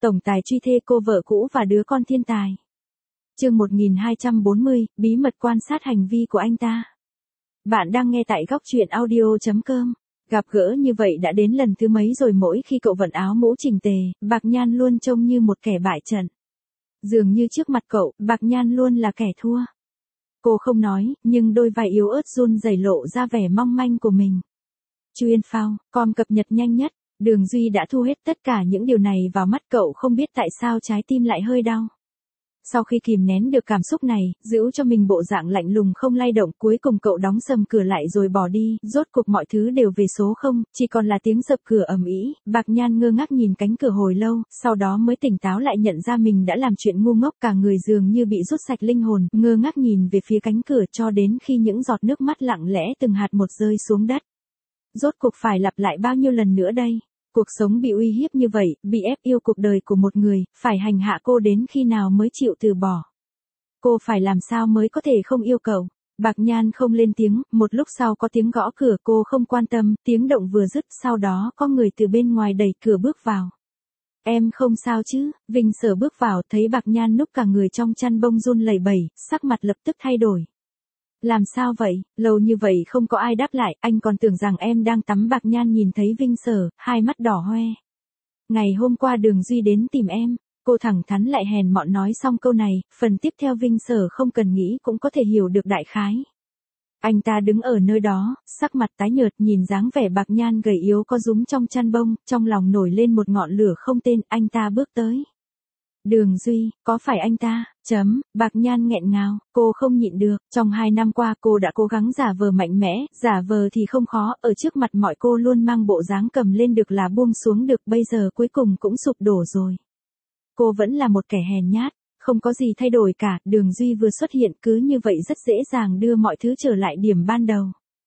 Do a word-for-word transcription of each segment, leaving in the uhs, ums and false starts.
tổng tài truy thê cô vợ cũ và đứa con thiên tài. Chương một nghìn hai trăm bốn mươi, bí mật quan sát hành vi của anh ta. Bạn đang nghe tại góc truyện audio chấm com. Gặp gỡ như vậy đã đến lần thứ mấy rồi, mỗi khi cậu vận áo mũ chỉnh tề, Bạc Nhan luôn trông như một kẻ bại trận. Dường như trước mặt cậu, Bạc Nhan luôn là kẻ thua. Cô không nói, nhưng đôi vai yếu ớt run rẩy lộ ra vẻ mong manh của mình. Chuyên phao, com cập nhật nhanh nhất. Đường Duy đã thu hết tất cả những điều này vào mắt cậu, không biết tại sao trái tim lại hơi đau. Sau khi kìm nén được cảm xúc này, giữ cho mình bộ dạng lạnh lùng không lay động, cuối cùng cậu đóng sầm cửa lại rồi bỏ đi, rốt cuộc mọi thứ đều về số không, chỉ còn là tiếng dập cửa ầm ĩ. Bạc Nhan ngơ ngác nhìn cánh cửa hồi lâu, sau đó mới tỉnh táo lại, nhận ra mình đã làm chuyện ngu ngốc, cả người dường như bị rút sạch linh hồn, ngơ ngác nhìn về phía cánh cửa cho đến khi những giọt nước mắt lặng lẽ từng hạt một rơi xuống đất. Rốt cuộc phải lặp lại bao nhiêu lần nữa đây? Cuộc sống bị uy hiếp như vậy, bị ép yêu cuộc đời của một người, phải hành hạ cô đến khi nào mới chịu từ bỏ? Cô phải làm sao mới có thể không yêu cậu? Bạc Nhan không lên tiếng, một lúc sau có tiếng gõ cửa, cô không quan tâm, tiếng động vừa dứt, sau đó có người từ bên ngoài đẩy cửa bước vào. Em không sao chứ? Vinh Sở bước vào, thấy Bạc Nhan núp cả người trong chăn bông run lẩy bẩy, sắc mặt lập tức thay đổi. Làm sao vậy? Lâu như vậy không có ai đáp lại, anh còn tưởng rằng em đang tắm. Bạc Nhan nhìn thấy Vinh Sở, hai mắt đỏ hoe. Ngày hôm qua Đường Duy đến tìm em, cô thẳng thắn lại hèn mọn nói xong câu này, phần tiếp theo Vinh Sở không cần nghĩ cũng có thể hiểu được đại khái. Anh ta đứng ở nơi đó, sắc mặt tái nhợt, nhìn dáng vẻ Bạc Nhan gầy yếu có rúm trong chăn bông, trong lòng nổi lên một ngọn lửa không tên. Anh ta bước tới. Đường Duy, có phải anh ta? Chấm, Bạc Nhan nghẹn ngào, cô không nhịn được, trong hai năm qua cô đã cố gắng giả vờ mạnh mẽ, giả vờ thì không khó, ở trước mặt mọi cô luôn mang bộ dáng cầm lên được là buông xuống được, bây giờ cuối cùng cũng sụp đổ rồi. Cô vẫn là một kẻ hèn nhát, không có gì thay đổi cả, Đường Duy vừa xuất hiện cứ như vậy rất dễ dàng đưa mọi thứ trở lại điểm ban đầu.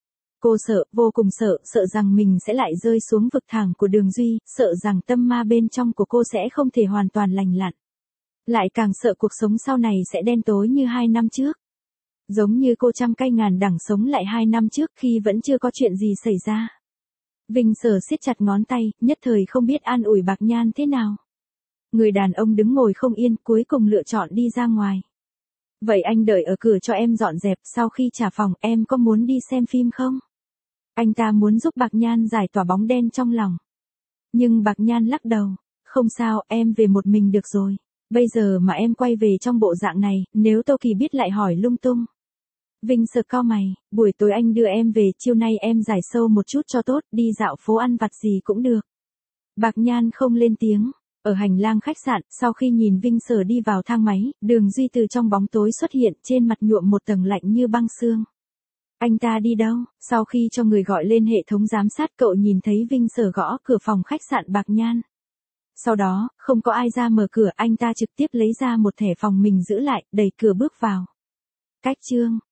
Cô sợ, vô cùng sợ, sợ rằng mình sẽ lại rơi xuống vực thẳm của Đường Duy, sợ rằng tâm ma bên trong của cô sẽ không thể hoàn toàn lành lặn. Lại càng sợ cuộc sống sau này sẽ đen tối như hai năm trước. Giống như cô trăm cây ngàn đắng sống lại hai năm trước khi vẫn chưa có chuyện gì xảy ra. Vinh Sở siết chặt ngón tay, nhất thời không biết an ủi Bạc Nhan thế nào. Người đàn ông đứng ngồi không yên, cuối cùng lựa chọn đi ra ngoài. Vậy anh đợi ở cửa cho em dọn dẹp, sau khi trả phòng em có muốn đi xem phim không? Anh ta muốn giúp Bạc Nhan giải tỏa bóng đen trong lòng. Nhưng Bạc Nhan lắc đầu, không sao, em về một mình được rồi. Bây giờ mà em quay về trong bộ dạng này, nếu Tô Kỳ biết lại hỏi lung tung. Vinh Sở cau mày, buổi tối anh đưa em về, chiều nay em giải sâu một chút cho tốt, đi dạo phố ăn vặt gì cũng được. Bạc Nhan không lên tiếng. Ở hành lang khách sạn, sau khi nhìn Vinh Sở đi vào thang máy, Đường Duy từ trong bóng tối xuất hiện, trên mặt nhuộm một tầng lạnh như băng xương. Anh ta đi đâu? Sau khi cho người gọi lên hệ thống giám sát, cậu nhìn thấy Vinh Sở gõ cửa phòng khách sạn Bạc Nhan. Sau đó, không có ai ra mở cửa, anh ta trực tiếp lấy ra một thẻ phòng mình giữ lại, đẩy cửa bước vào. Cách chương,